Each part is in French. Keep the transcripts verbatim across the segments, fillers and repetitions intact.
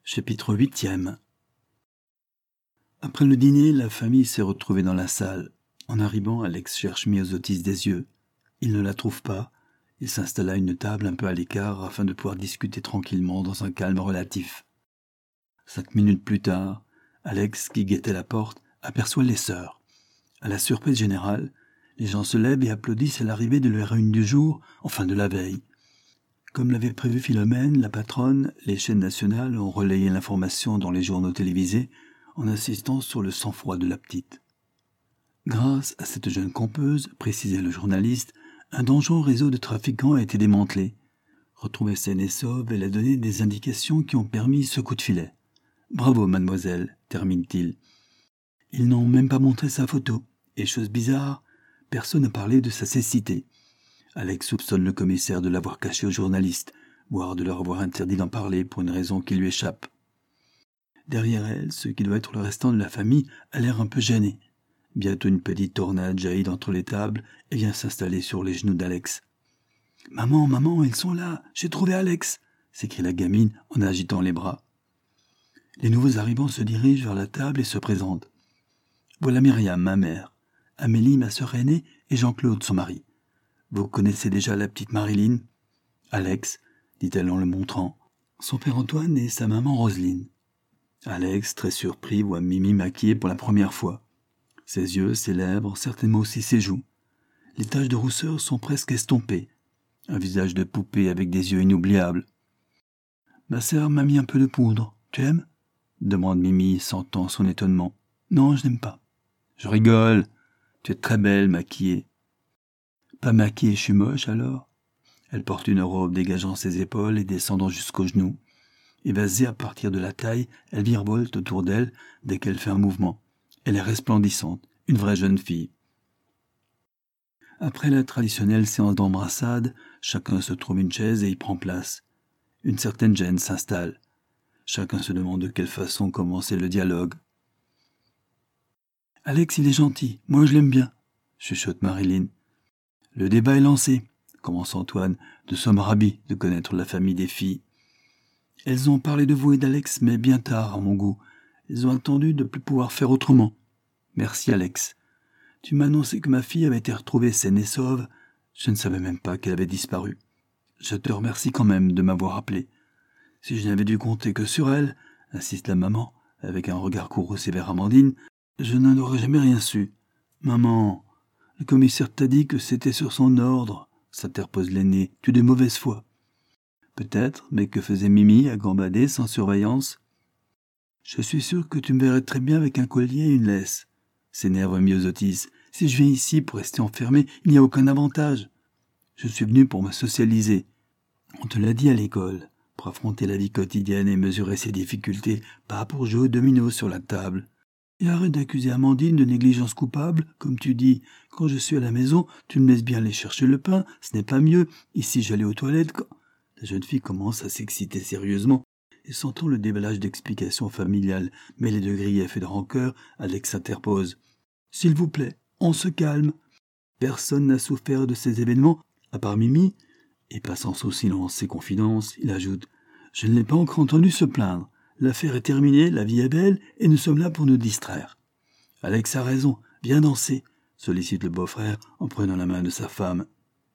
Chapitre huitième. Après le dîner, la famille s'est retrouvée dans la salle. En arrivant, Alex cherche Myosotis des yeux. Il ne la trouve pas. Il s'installa à une table un peu à l'écart afin de pouvoir discuter tranquillement dans un calme relatif. Cinq minutes plus tard, Alex, qui guettait la porte, aperçoit les sœurs. À la surprise générale, les gens se lèvent et applaudissent à l'arrivée de leur une du jour, enfin de la veille. Comme l'avait prévu Philomène, la patronne, les chaînes nationales ont relayé l'information dans les journaux télévisés en insistant sur le sang-froid de la petite. Grâce à cette jeune campeuse, précisait le journaliste, un dangereux réseau de trafiquants a été démantelé. Retrouvée saine et sauve, elle a donné des indications qui ont permis ce coup de filet. « Bravo, mademoiselle », termine-t-il. Ils n'ont même pas montré sa photo, et chose bizarre, personne n'a parlé de sa cécité. Alex soupçonne le commissaire de l'avoir caché aux journalistes, voire de leur avoir interdit d'en parler pour une raison qui lui échappe. Derrière elle, ce qui doit être le restant de la famille a l'air un peu gêné. Bientôt une petite tornade jaillit d'entre les tables et vient s'installer sur les genoux d'Alex. « Maman, maman, ils sont là, j'ai trouvé Alex !» s'écrie la gamine en agitant les bras. Les nouveaux arrivants se dirigent vers la table et se présentent. « Voilà Myriam, ma mère, Amélie, ma sœur aînée, et Jean-Claude, son mari. Vous connaissez déjà la petite Marilyn ?»« Alex, dit-elle en le montrant. Son père Antoine et sa maman Roselyne. » Alex, très surpris, voit Mimi maquillée pour la première fois. Ses yeux, ses lèvres, certainement aussi ses joues. Les taches de rousseur sont presque estompées. Un visage de poupée avec des yeux inoubliables. « Ma sœur m'a mis un peu de poudre. Tu aimes ?» demande Mimi, sentant son étonnement. « Non, je n'aime pas. »« Je rigole. Tu es très belle, maquillée. »« Pas maquillée, je suis moche, alors ?» Elle porte une robe dégageant ses épaules et descendant jusqu'aux genoux. Évasée à partir de la taille, elle virevolte autour d'elle dès qu'elle fait un mouvement. Elle est resplendissante, une vraie jeune fille. Après la traditionnelle séance d'embrassade, chacun se trouve une chaise et y prend place. Une certaine gêne s'installe. Chacun se demande de quelle façon commencer le dialogue. « Alex, il est gentil, moi je l'aime bien », chuchote Marilyn. « Le débat est lancé », commence Antoine. « Nous sommes ravis de connaître la famille des filles. » Elles ont parlé de vous et d'Alex, mais bien tard, à mon goût. Elles ont attendu de ne plus pouvoir faire autrement. Merci, Alex. Tu m'as annoncé que ma fille avait été retrouvée saine et sauve. Je ne savais même pas qu'elle avait disparu. Je te remercie quand même de m'avoir appelé. Si je n'avais dû compter que sur elle, insiste la maman, avec un regard courroucé vers Amandine, je n'en aurais jamais rien su. Maman, le commissaire t'a dit que c'était sur son ordre, s'interpose l'aîné. Tu es de mauvaise foi. Peut-être, mais que faisait Mimi à gambader sans surveillance? Je suis sûr que tu me verrais très bien avec un collier et une laisse, s'énerve Myosotis. Si je viens ici pour rester enfermé, il n'y a aucun avantage. Je suis venu pour me socialiser. On te l'a dit à l'école, pour affronter la vie quotidienne et mesurer ses difficultés, pas pour jouer au domino sur la table. Et arrête d'accuser Amandine de négligence coupable, comme tu dis. Quand je suis à la maison, tu me laisses bien aller chercher le pain, ce n'est pas mieux. Ici, j'allais aux toilettes quand... La jeune fille commence à s'exciter sérieusement, et sentant le déballage d'explications familiales mêlées de griefs et de rancœur, Alex s'interpose. « S'il vous plaît, on se calme. Personne n'a souffert de ces événements, à part Mimi. » Et passant sous silence ses confidences, il ajoute « Je ne l'ai pas encore entendu se plaindre. L'affaire est terminée, la vie est belle, et nous sommes là pour nous distraire. »« Alex a raison, viens danser, » sollicite le beau-frère en prenant la main de sa femme.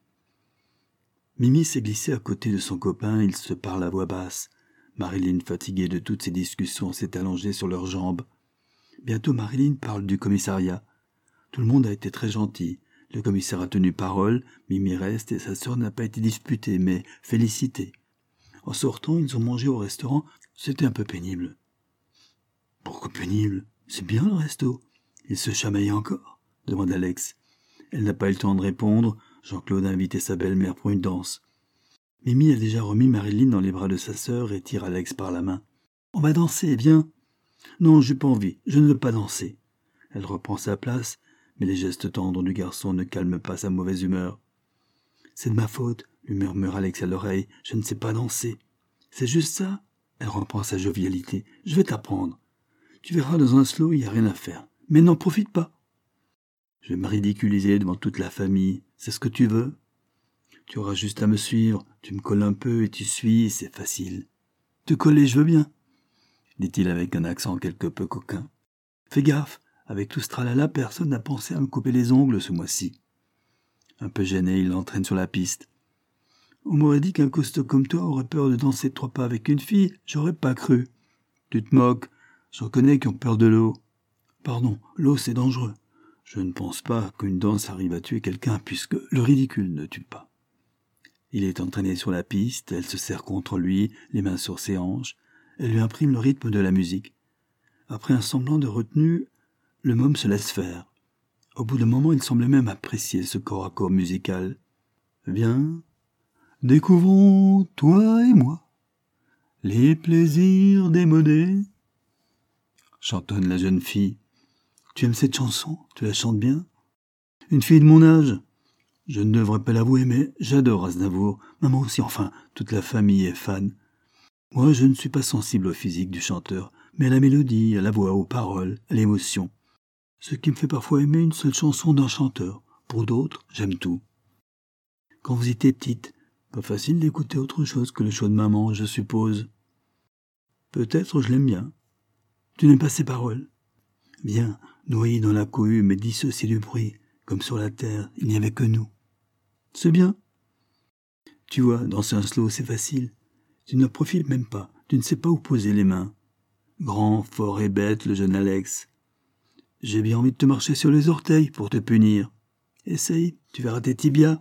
Mimi s'est glissée à côté de son copain, ils se parlent à voix basse. Marilyn, fatiguée de toutes ces discussions, s'est allongée sur leurs jambes. Bientôt Marilyn parle du commissariat. Tout le monde a été très gentil. Le commissaire a tenu parole, Mimi reste et sa sœur n'a pas été disputée, mais félicitée. En sortant, ils ont mangé au restaurant. C'était un peu pénible. « Pourquoi pénible? C'est bien le resto. Ils se chamaillaient encore ?» demande Alex. Elle n'a pas eu le temps de répondre. Jean-Claude a invité sa belle-mère pour une danse. Mimi a déjà remis Marilyn dans les bras de sa sœur et tire Alex par la main. « On va danser, viens !»« Non, j'ai pas envie, je ne veux pas danser. » Elle reprend sa place, mais les gestes tendres du garçon ne calment pas sa mauvaise humeur. « C'est de ma faute, » lui murmure Alex à l'oreille, « je ne sais pas danser. »« C'est juste ça ?» Elle reprend sa jovialité. « Je vais t'apprendre. Tu verras dans un slow, il n'y a rien à faire. Mais n'en profite pas. » « Je vais me ridiculiser devant toute la famille. C'est ce que tu veux? Tu auras juste à me suivre. Tu me colles un peu et tu suis, c'est facile. »« Te coller, je veux bien. » dit-il avec un accent quelque peu coquin. Fais gaffe, avec tout ce tralala, personne n'a pensé à me couper les ongles ce mois-ci. Un peu gêné, il l'entraîne sur la piste. On m'aurait dit qu'un costaud comme toi aurait peur de danser trois pas avec une fille, j'aurais pas cru. Tu te moques, j'en connais qui ont peur de l'eau. Pardon, l'eau c'est dangereux. Je ne pense pas qu'une danse arrive à tuer quelqu'un puisque le ridicule ne tue pas. Il est entraîné sur la piste, elle se serre contre lui, les mains sur ses hanches. Elle lui imprime le rythme de la musique. Après un semblant de retenue, le môme se laisse faire. Au bout d'un moment, il semble même apprécier ce corps à corps musical. Viens, découvrons, toi et moi, les plaisirs démodés. Chantonne la jeune fille. Tu aimes cette chanson? Tu la chantes bien? Une fille de mon âge? Je ne devrais pas l'avouer, mais j'adore Aznavour. Maman aussi, enfin, toute la famille est fan. Moi, je ne suis pas sensible au physique du chanteur, mais à la mélodie, à la voix, aux paroles, à l'émotion. Ce qui me fait parfois aimer une seule chanson d'un chanteur. Pour d'autres, j'aime tout. Quand vous étiez petite, pas facile d'écouter autre chose que le choix de maman, je suppose. Peut-être je l'aime bien. Tu n'aimes pas ses paroles? Bien, noyé dans la cohue, mais dissocié du bruit, comme sur la terre, il n'y avait que nous. C'est bien. Tu vois, danser un slow, c'est facile. Tu ne profites même pas, tu ne sais pas où poser les mains. Grand, fort et bête, le jeune Alex. J'ai bien envie de te marcher sur les orteils pour te punir. Essaye, tu verras tes tibias.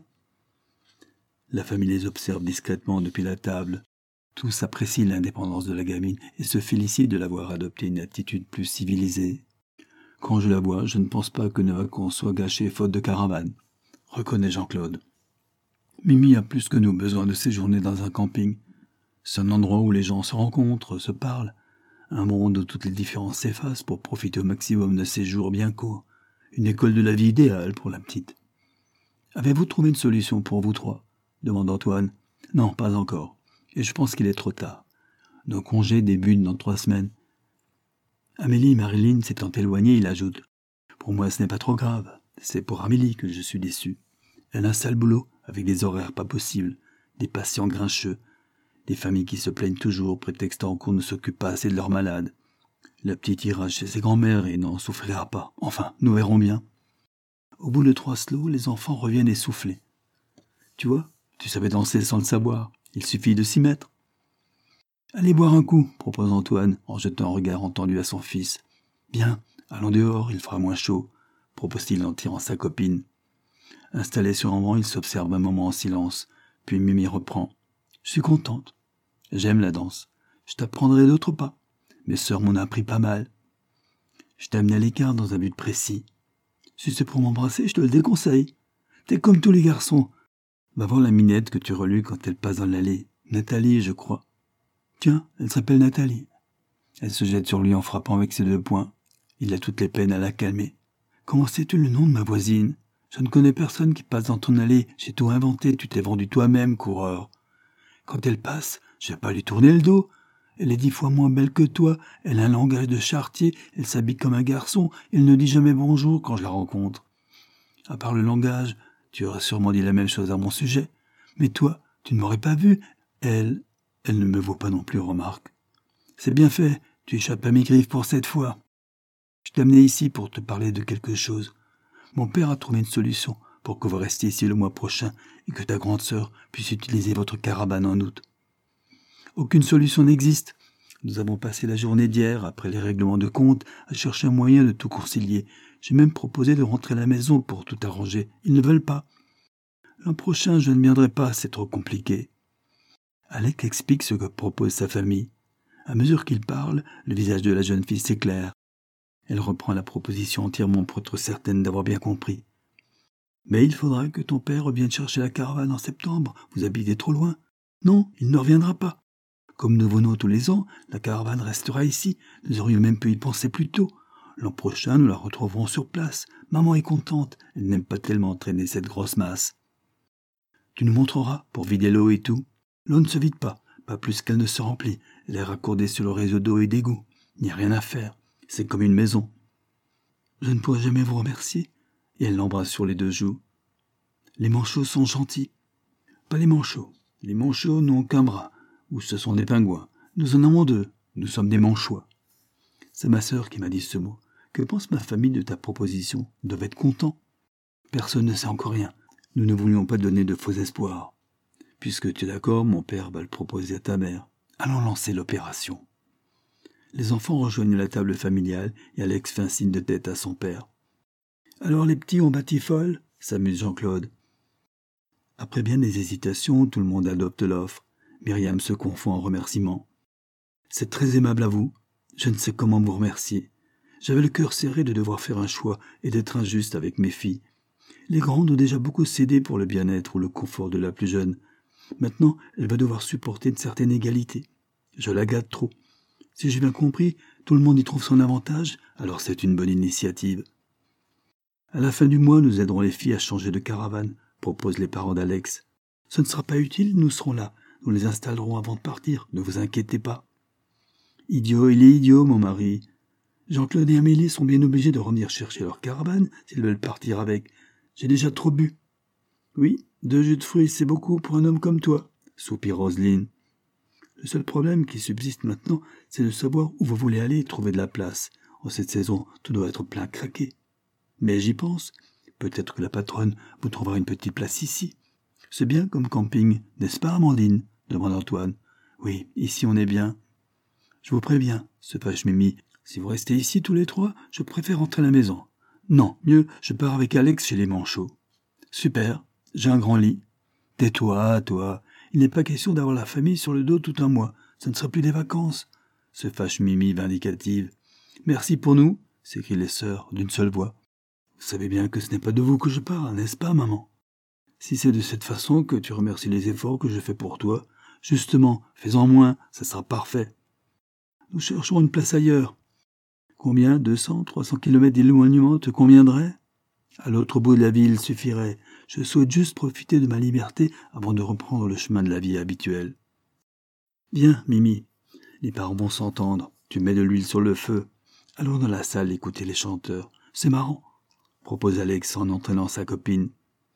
La famille les observe discrètement depuis la table. Tous apprécient l'indépendance de la gamine et se félicitent de l'avoir adopté une attitude plus civilisée. Quand je la vois, je ne pense pas que nos vacances soient gâchées faute de caravane, reconnaît Jean-Claude. Mimi a plus que nous besoin de séjourner dans un camping. C'est un endroit où les gens se rencontrent, se parlent, un monde où toutes les différences s'effacent pour profiter au maximum de ces jours bien courts. Une école de la vie idéale pour la petite. Avez-vous trouvé une solution pour vous trois? Demande Antoine. Non, pas encore. Et je pense qu'il est trop tard. Nos congés débutent dans trois semaines. Amélie et Marilyn s'étant éloignées, il ajoute. Pour moi, ce n'est pas trop grave. C'est pour Amélie que je suis déçu. Elle a un sale boulot, avec des horaires pas possibles, des patients grincheux, des familles qui se plaignent toujours, prétextant qu'on ne s'occupe pas assez de leurs malades. La petite ira chez ses grands-mères et n'en souffrira pas. Enfin, nous verrons bien. Au bout de trois slows, les enfants reviennent essoufflés. Tu vois, tu savais danser sans le savoir. Il suffit de s'y mettre. Allez boire un coup, propose Antoine, en jetant un regard entendu à son fils. Bien, allons dehors, il fera moins chaud, propose-t-il en tirant sa copine. Installé sur un banc, il s'observe un moment en silence, puis Mimi reprend. Je suis contente. J'aime la danse. Je t'apprendrai d'autres pas. Mes sœurs m'en ont appris pas mal. Je t'ai amené à l'écart dans un but précis. Si c'est pour m'embrasser, je te le déconseille. T'es comme tous les garçons. Va voir la minette que tu relues quand elle passe dans l'allée. Nathalie, je crois. Tiens, elle s'appelle Nathalie. Elle se jette sur lui en frappant avec ses deux poings. Il a toutes les peines à la calmer. Comment sais-tu le nom de ma voisine? Je ne connais personne qui passe dans ton allée. J'ai tout inventé, tu t'es vendu toi-même, coureur. Quand elle passe, je vais pas lui tourner le dos. Elle est dix fois moins belle que toi, elle a un langage de charretier, elle s'habille comme un garçon, elle ne dit jamais bonjour quand je la rencontre. À part le langage, tu aurais sûrement dit la même chose à mon sujet. Mais toi, tu ne m'aurais pas vu. Elle, elle ne me vaut pas non plus, remarque. C'est bien fait, tu échappes à mes griffes pour cette fois. Je t'ai amené ici pour te parler de quelque chose. Mon père a trouvé une solution pour que vous restiez ici le mois prochain et que ta grande sœur puisse utiliser votre caravane en août. Aucune solution n'existe. Nous avons passé la journée d'hier, après les règlements de compte, à chercher un moyen de tout concilier. J'ai même proposé de rentrer à la maison pour tout arranger. Ils ne veulent pas. L'an prochain, je ne viendrai pas, c'est trop compliqué. Alec explique ce que propose sa famille. À mesure qu'il parle, le visage de la jeune fille s'éclaire. Elle reprend la proposition entièrement pour être certaine d'avoir bien compris. Mais il faudra que ton père revienne chercher la caravane en septembre. Vous habitez trop loin. Non, il ne reviendra pas. Comme nous venons tous les ans, la caravane restera ici. Nous aurions même pu y penser plus tôt. L'an prochain, nous la retrouverons sur place. Maman est contente. Elle n'aime pas tellement traîner cette grosse masse. Tu nous montreras pour vider l'eau et tout. L'eau ne se vide pas, pas plus qu'elle ne se remplit. Elle est raccordée sur le réseau d'eau et d'égout. Il n'y a rien à faire. C'est comme une maison. Je ne pourrai jamais vous remercier. Et elle l'embrasse sur les deux joues. Les manchots sont gentils. Pas les manchots. Les manchots n'ont qu'un bras. Ou ce sont des pingouins. Nous en avons deux. nous sommes des manchois. C'est ma sœur qui m'a dit ce mot. Que pense ma famille de ta proposition? Ils doivent être contents. Personne ne sait encore rien. Nous ne voulions pas donner de faux espoirs. Puisque tu es d'accord, mon père va le proposer à ta mère. Allons lancer l'opération. Les enfants rejoignent la table familiale et Alex fait un signe de tête à son père. Alors les petits ont bâti folle, s'amuse Jean-Claude. Après bien des hésitations, tout le monde adopte l'offre. Myriam se confond en remerciements. C'est très aimable à vous. Je ne sais comment vous remercier. J'avais le cœur serré de devoir faire un choix et d'être injuste avec mes filles. Les grandes ont déjà beaucoup cédé pour le bien-être ou le confort de la plus jeune. Maintenant, elle va devoir supporter une certaine égalité. Je la gâte trop. Si j'ai bien compris, tout le monde y trouve son avantage, alors c'est une bonne initiative. À la fin du mois, nous aiderons les filles à changer de caravane, proposent les parents d'Alex. Ce ne sera pas utile, nous serons là. Nous les installerons avant de partir, ne vous inquiétez pas. Idiot, il est idiot, mon mari. Jean-Claude et Amélie sont bien obligés de revenir chercher leur caravane s'ils veulent partir avec. J'ai déjà trop bu. Oui, deux jus de fruits, c'est beaucoup pour un homme comme toi, soupire Roselyne. Le seul problème qui subsiste maintenant, c'est de savoir où vous voulez aller et trouver de la place. En cette saison, tout doit être plein craqué. Mais j'y pense. Peut-être que la patronne vous trouvera une petite place ici. C'est bien comme camping, n'est-ce pas, Amandine? Demande Antoine. Oui, ici on est bien. Je vous préviens, se fâche Mimi. Si vous restez ici tous les trois, je préfère rentrer à la maison. Non, mieux, je pars avec Alex chez les manchots. Super, j'ai un grand lit. Tais-toi, toi. Il n'est pas question d'avoir la famille sur le dos tout un mois. Ce ne sera plus des vacances. Se fâche Mimi vindicative. Merci pour nous, s'écrient les sœurs d'une seule voix. Vous savez bien que ce n'est pas de vous que je parle, n'est-ce pas, maman? Si c'est de cette façon que tu remercies les efforts que je fais pour toi, justement, fais-en moins, ça sera parfait. Nous chercherons une place ailleurs. Combien, deux cents, trois cents kilomètres d'éloignement te conviendrait? À l'autre bout de la ville suffirait. Je souhaite juste profiter de ma liberté avant de reprendre le chemin de la vie habituelle. Viens, Mimi. Les parents vont s'entendre. Tu mets de l'huile sur le feu. Allons dans la salle écouter les chanteurs. C'est marrant, propose Alex en entraînant sa copine.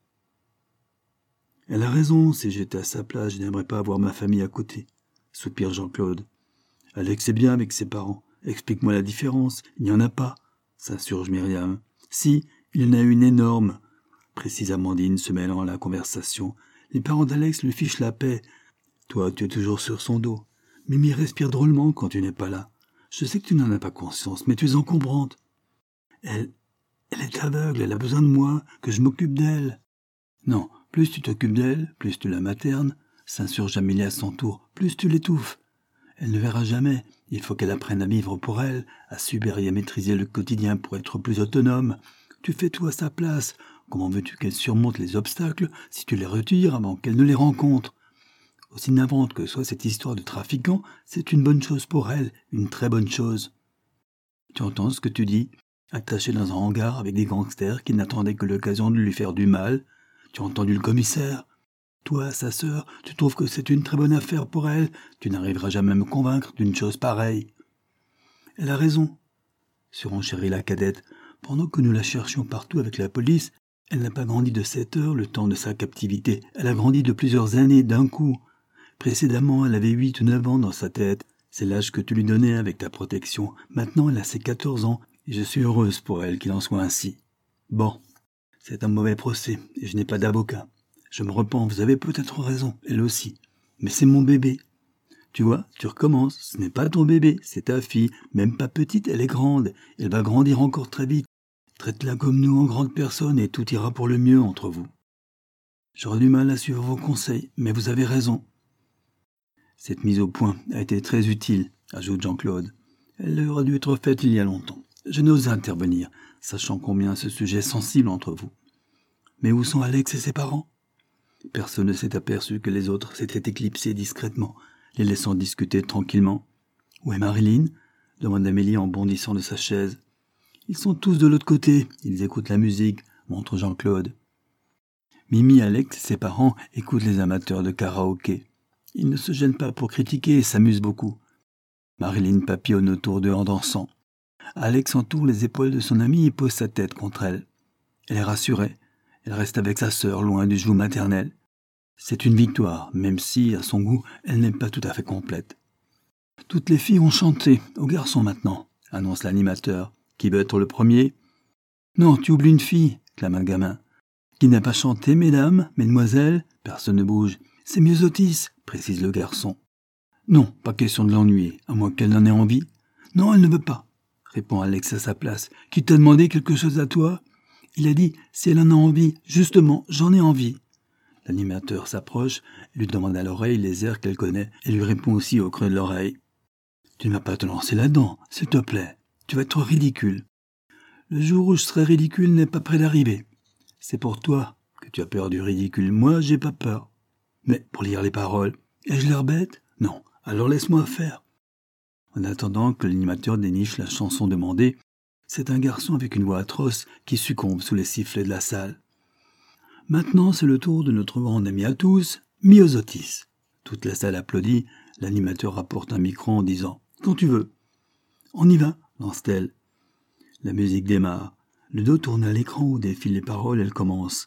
Elle a raison, si j'étais à sa place, je n'aimerais pas avoir ma famille à côté, soupire Jean-Claude. Alex est bien avec ses parents. Explique-moi la différence. Il n'y en a pas, s'insurge Myriam. Si, il y en a une énorme, précise Amandine, se mêlant à la conversation. Les parents d'Alex lui fichent la paix. Toi, tu es toujours sur son dos. Mimi respire drôlement quand tu n'es pas là. Je sais que tu n'en as pas conscience, mais tu es encombrante. Elle, elle est aveugle, elle a besoin de moi, que je m'occupe d'elle. Non, plus tu t'occupes d'elle, plus tu la maternes, s'insurge Amélie à son tour, plus tu l'étouffes. Elle ne verra jamais. Il faut qu'elle apprenne à vivre pour elle, à subir et à maîtriser le quotidien pour être plus autonome. Tu fais tout à sa place. Comment veux-tu qu'elle surmonte les obstacles si tu les retires avant qu'elle ne les rencontre? Aussi navrante que soit cette histoire de trafiquant, c'est une bonne chose pour elle, une très bonne chose. Tu entends ce que tu dis? Attachée dans un hangar avec des gangsters qui n'attendaient que l'occasion de lui faire du mal. Tu as entendu le commissaire? Toi, sa sœur, tu trouves que c'est une très bonne affaire pour elle? Tu n'arriveras jamais à me convaincre d'une chose pareille. Elle a raison, surenchérit la cadette. Pendant que nous la cherchions partout avec la police, elle n'a pas grandi de sept heures le temps de sa captivité. Elle a grandi de plusieurs années d'un coup. Précédemment, elle avait huit ou neuf ans dans sa tête. C'est l'âge que tu lui donnais avec ta protection. Maintenant, elle a ses quatorze ans, et je suis heureuse pour elle qu'il en soit ainsi. Bon, c'est un mauvais procès, et je n'ai pas d'avocat. Je me repens, vous avez peut-être raison, elle aussi. Mais c'est mon bébé. Tu vois, tu recommences. Ce n'est pas ton bébé, c'est ta fille. Même pas petite, elle est grande. Elle va grandir encore très vite. Traite-la comme nous en grande personne et tout ira pour le mieux entre vous. J'aurais du mal à suivre vos conseils, mais vous avez raison. Cette mise au point a été très utile, ajoute Jean-Claude. Elle aurait dû être faite il y a longtemps. Je n'ose intervenir, sachant combien ce sujet est sensible entre vous. Mais où sont Alex et ses parents? Personne ne s'est aperçu que les autres s'étaient éclipsés discrètement, les laissant discuter tranquillement. « Où est Marilyn ?» demande Amélie en bondissant de sa chaise. « Ils sont tous de l'autre côté, ils écoutent la musique, » montre Jean-Claude. Mimi, Alex et ses parents écoutent les amateurs de karaoké. Ils ne se gênent pas pour critiquer et s'amusent beaucoup. Marilyn papillonne autour d'eux en dansant. Alex entoure les épaules de son amie et pose sa tête contre elle. Elle est rassurée. Elle reste avec sa sœur, loin du joug maternel. C'est une victoire, même si, à son goût, elle n'est pas tout à fait complète. Toutes les filles ont chanté, aux garçons maintenant, annonce l'animateur. Qui veut être le premier? Non, tu oublies une fille, clame un gamin. Qui n'a pas chanté, mesdames, mesdemoiselles? Personne ne bouge. C'est Myosotis, précise le garçon. Non, pas question de l'ennuyer, à moins qu'elle n'en ait envie. Non, elle ne veut pas, répond Alex à sa place. Qui t'a demandé quelque chose à toi? Il a dit, si elle en a envie, justement, j'en ai envie. L'animateur s'approche, lui demande à l'oreille les airs qu'elle connaît et lui répond aussi au creux de l'oreille. Tu ne vas pas te lancer là-dedans, s'il te plaît. Tu vas être ridicule. Le jour où je serai ridicule n'est pas près d'arriver. C'est pour toi que tu as peur du ridicule. Moi, j'ai pas peur. Mais pour lire les paroles, ai-je l'air bête? Non, alors laisse-moi faire. En attendant que l'animateur déniche la chanson demandée, c'est un garçon avec une voix atroce qui succombe sous les sifflets de la salle. Maintenant, c'est le tour de notre grand ami à tous, Myosotis. Toute la salle applaudit, l'animateur rapporte un micro en disant « Quand tu veux ». « On y va », lance-t-elle. La musique démarre. Le dos tourne à l'écran où défilent les paroles, elle commence.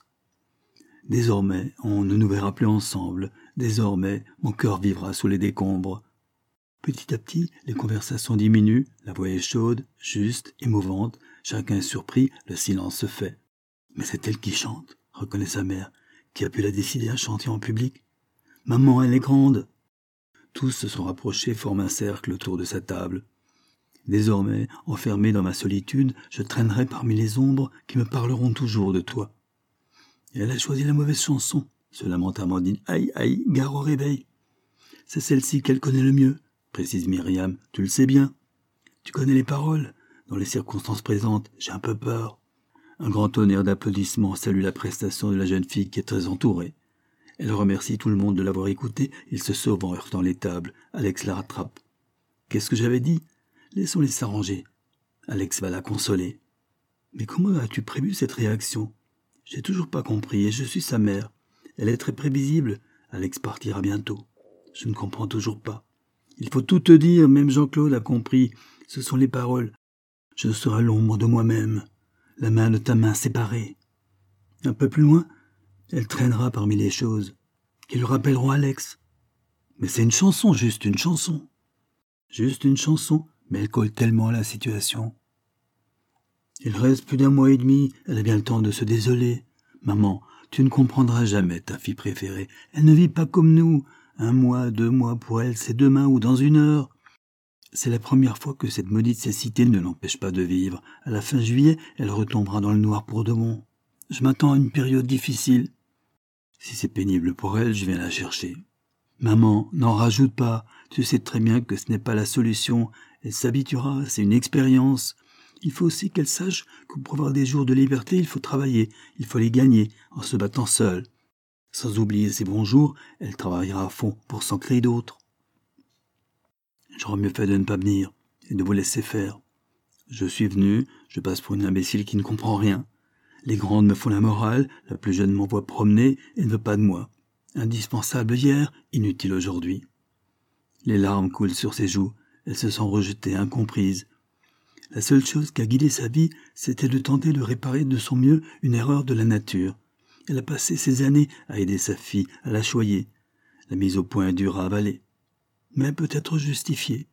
« Désormais, on ne nous verra plus ensemble. Désormais, mon cœur vivra sous les décombres. » Petit à petit, les conversations diminuent, la voix est chaude, juste, émouvante. Chacun est surpris, le silence se fait. Mais c'est elle qui chante, reconnaît sa mère. Qui a pu la décider à chanter en public? Maman, elle est grande. Tous se sont rapprochés, forment un cercle autour de sa table. Désormais, enfermé dans ma solitude, je traînerai parmi les ombres qui me parleront toujours de toi. Et elle a choisi la mauvaise chanson, se lamente Amandine. Aïe, aïe, gare au réveil. C'est celle-ci qu'elle connaît le mieux, précise Myriam. Tu le sais bien. Tu connais les paroles. Dans les circonstances présentes, j'ai un peu peur. Un grand tonnerre d'applaudissements salue la prestation de la jeune fille qui est très entourée. Elle remercie tout le monde de l'avoir écoutée. Il se sauve en heurtant les tables. Alex la rattrape. Qu'est-ce que j'avais dit? Laissons-les s'arranger. Alex va la consoler. Mais comment as-tu prévu cette réaction? J'ai toujours pas compris et je suis sa mère. Elle est très prévisible. Alex partira bientôt. Je ne comprends toujours pas. Il faut tout te dire, même Jean-Claude a compris. Ce sont les paroles. Je serai l'ombre de moi-même, la main de ta main séparée. Un peu plus loin, elle traînera parmi les choses qui lui rappelleront Alex. Mais c'est une chanson, juste une chanson. Juste une chanson, mais elle colle tellement à la situation. Il reste plus d'un mois et demi, elle a bien le temps de se désoler. Maman, tu ne comprendras jamais ta fille préférée. Elle ne vit pas comme nous. Un mois, deux mois pour elle, c'est demain ou dans une heure. C'est la première fois que cette maudite cécité ne l'empêche pas de vivre. À la fin juillet, elle retombera dans le noir pour de bon. Je m'attends à une période difficile. Si c'est pénible pour elle, je viens la chercher. Maman, n'en rajoute pas. Tu sais très bien que ce n'est pas la solution. Elle s'habituera, c'est une expérience. Il faut aussi qu'elle sache que pour avoir des jours de liberté, il faut travailler, il faut les gagner, en se battant seule. Sans oublier ses bons jours, elle travaillera à fond pour s'en créer d'autres. J'aurais mieux fait de ne pas venir et de vous laisser faire. Je suis venu, je passe pour une imbécile qui ne comprend rien. Les grandes me font la morale, la plus jeune m'envoie promener et ne veut pas de moi. Indispensable hier, inutile aujourd'hui. Les larmes coulent sur ses joues, elle se sent rejetée, incomprise. La seule chose qui a guidé sa vie, c'était de tenter de réparer de son mieux une erreur de la nature. Elle a passé ses années à aider sa fille, à la choyer. La mise au point est dure à avaler, mais peut-être justifiée.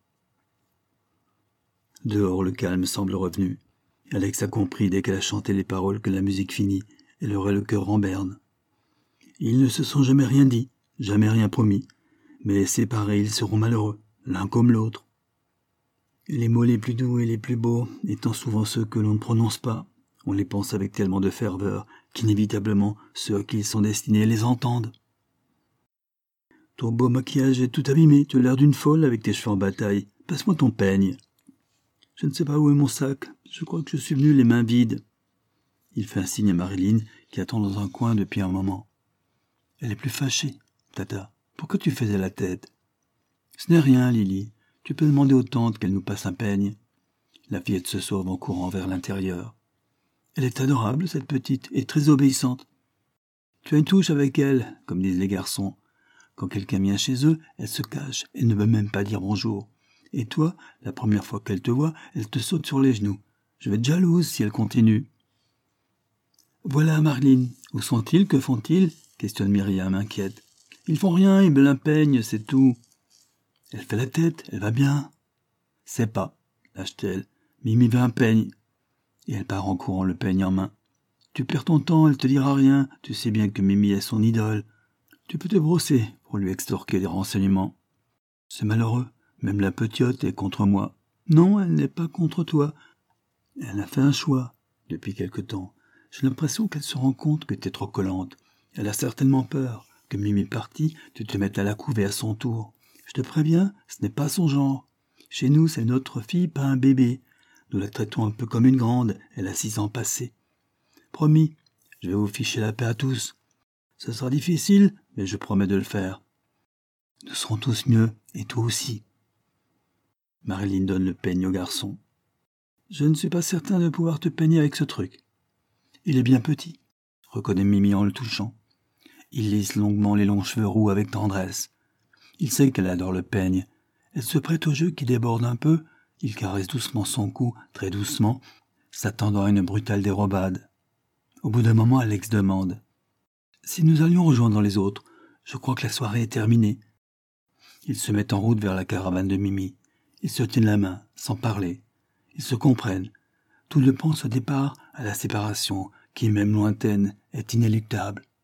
Dehors, le calme semble revenu. Alex a compris dès qu'elle a chanté les paroles que la musique finit, elle aurait le cœur en berne. Ils ne se sont jamais rien dit, jamais rien promis, mais séparés, ils seront malheureux, l'un comme l'autre. Les mots les plus doux et les plus beaux étant souvent ceux que l'on ne prononce pas, on les pense avec tellement de ferveur qu'inévitablement ceux à qui ils sont destinés les entendent. Ton beau maquillage est tout abîmé, tu as l'air d'une folle avec tes cheveux en bataille. Passe-moi ton peigne. Je ne sais pas où est mon sac, je crois que je suis venu les mains vides. Il fait un signe à Marilyn qui attend dans un coin depuis un moment. Elle est plus fâchée. Tata, pourquoi tu faisais la tête? Ce n'est rien, Lily. Tu peux demander aux tantes qu'elles nous passent un peigne. La fillette se sauve en courant vers l'intérieur. Elle est adorable, cette petite, et très obéissante. Tu as une touche avec elle, comme disent les garçons. Quand quelqu'un vient chez eux, elle se cache et ne veut même pas dire bonjour. Et toi, la première fois qu'elle te voit, elle te saute sur les genoux. Je vais être jalouse si elle continue. Voilà, Marlene. Où sont-ils? Que font-ils? Questionne Myriam, inquiète. Ils font rien, ils me l'impeignent, c'est tout. Elle fait la tête, elle va bien. C'est pas, lâche-t-elle. Mimi veut un peigne. Et elle part en courant, le peigne en main. Tu perds ton temps, elle te dira rien. Tu sais bien que Mimi est son idole. Tu peux te brosser pour lui extorquer des renseignements. C'est malheureux, même la petite est contre moi. Non, elle n'est pas contre toi. Elle a fait un choix, depuis quelque temps. J'ai l'impression qu'elle se rend compte que t'es trop collante. Elle a certainement peur que Mimi partie, tu te mettes à la couver à son tour. Je te préviens, ce n'est pas son genre. Chez nous, c'est notre fille, pas un bébé. Nous la traitons un peu comme une grande, elle a six ans passés. Promis, je vais vous ficher la paix à tous. Ce sera difficile, mais je promets de le faire. Nous serons tous mieux, et toi aussi. Marilyn donne le peigne au garçon. Je ne suis pas certain de pouvoir te peigner avec ce truc. Il est bien petit, reconnaît Mimi en le touchant. Il lisse longuement les longs cheveux roux avec tendresse. Il sait qu'elle adore le peigne. Elle se prête au jeu qui déborde un peu. Il caresse doucement son cou, très doucement, s'attendant à une brutale dérobade. Au bout d'un moment, Alex demande. Si nous allions rejoindre les autres, je crois que la soirée est terminée. Ils se mettent en route vers la caravane de Mimi. Ils se tiennent la main, sans parler. Ils se comprennent. Tous deux pensent au départ à la séparation, qui, même lointaine, est inéluctable.